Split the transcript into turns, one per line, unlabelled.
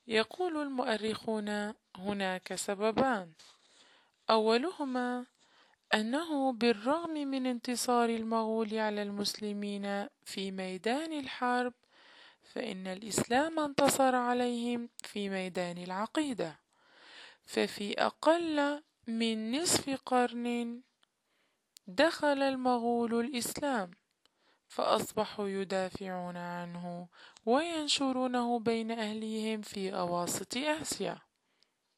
يقول المؤرخون هناك سببان، أولهما أنه بالرغم من انتصار المغول على المسلمين في ميدان الحرب، فإن الإسلام انتصر عليهم في ميدان العقيدة، ففي أقل من نصف قرن دخل المغول الإسلام، فأصبحوا يدافعون عنه وينشرونه بين أهليهم في أواسط آسيا.